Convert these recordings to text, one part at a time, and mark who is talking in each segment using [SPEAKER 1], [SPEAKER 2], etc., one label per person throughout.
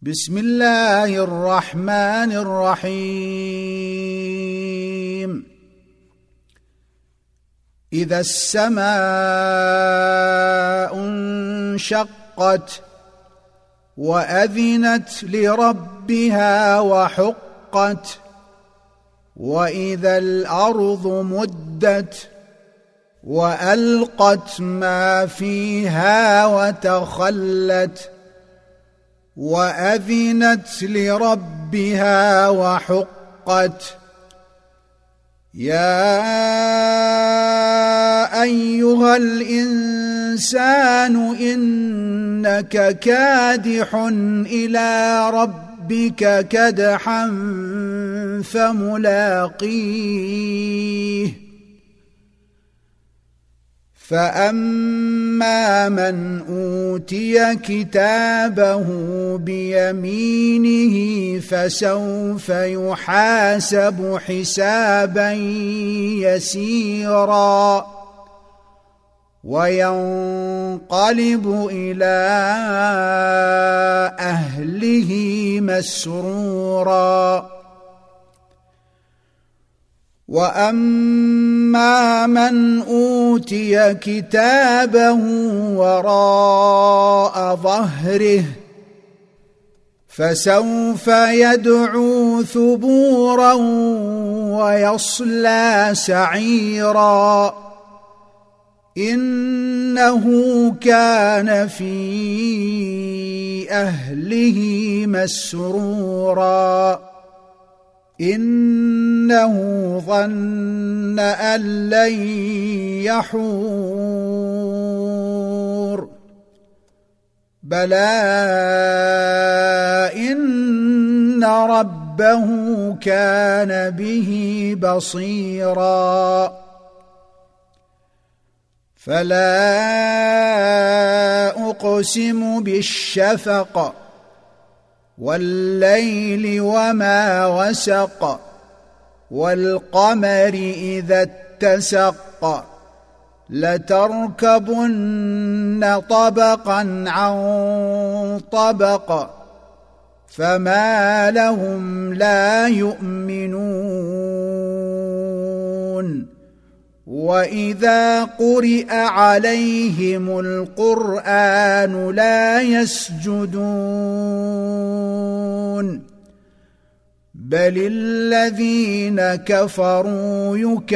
[SPEAKER 1] بسم الله الرحمن الرحيم. إذا السماء انشقت وأذنت لربها وحقت، وإذا الأرض مدت وألقت ما فيها وتخلت، وأذنت لربها وحقت. يا أيها الإنسان إنك كادح إلى ربك كدحا فملاقيه. فأما من أوتي كتابه بيمينه فسوف يحاسب حسابا يسيرا، وينقلب إلى أهله مسرورا. وأما من أوتي كتابه وراء ظهره فسوف يدعو ثبورا ويصلى سعيرا، إنه كان في أهله مسرورا، إنه ظن أن لن يحور. بلى إن ربه كان به بصيرا. فلا أقسم بالشفق والليل وما وسق، والقمر إذا اتسق، لتركبن طبقا عن طبق، فما لهم لا يؤمنون. وإذا قرئ عليهم القرآن لا يسجدون، بل الذين كفروا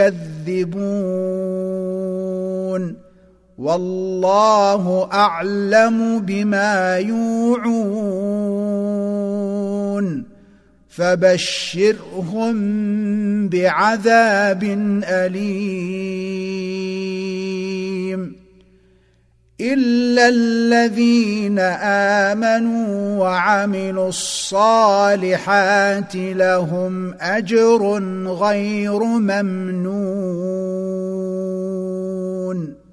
[SPEAKER 1] يكذبون، والله أعلم بما يوعون. فبشرهم بعذاب أليم، إلا الذين آمنوا وعملوا الصالحات لهم أجر غير ممنون.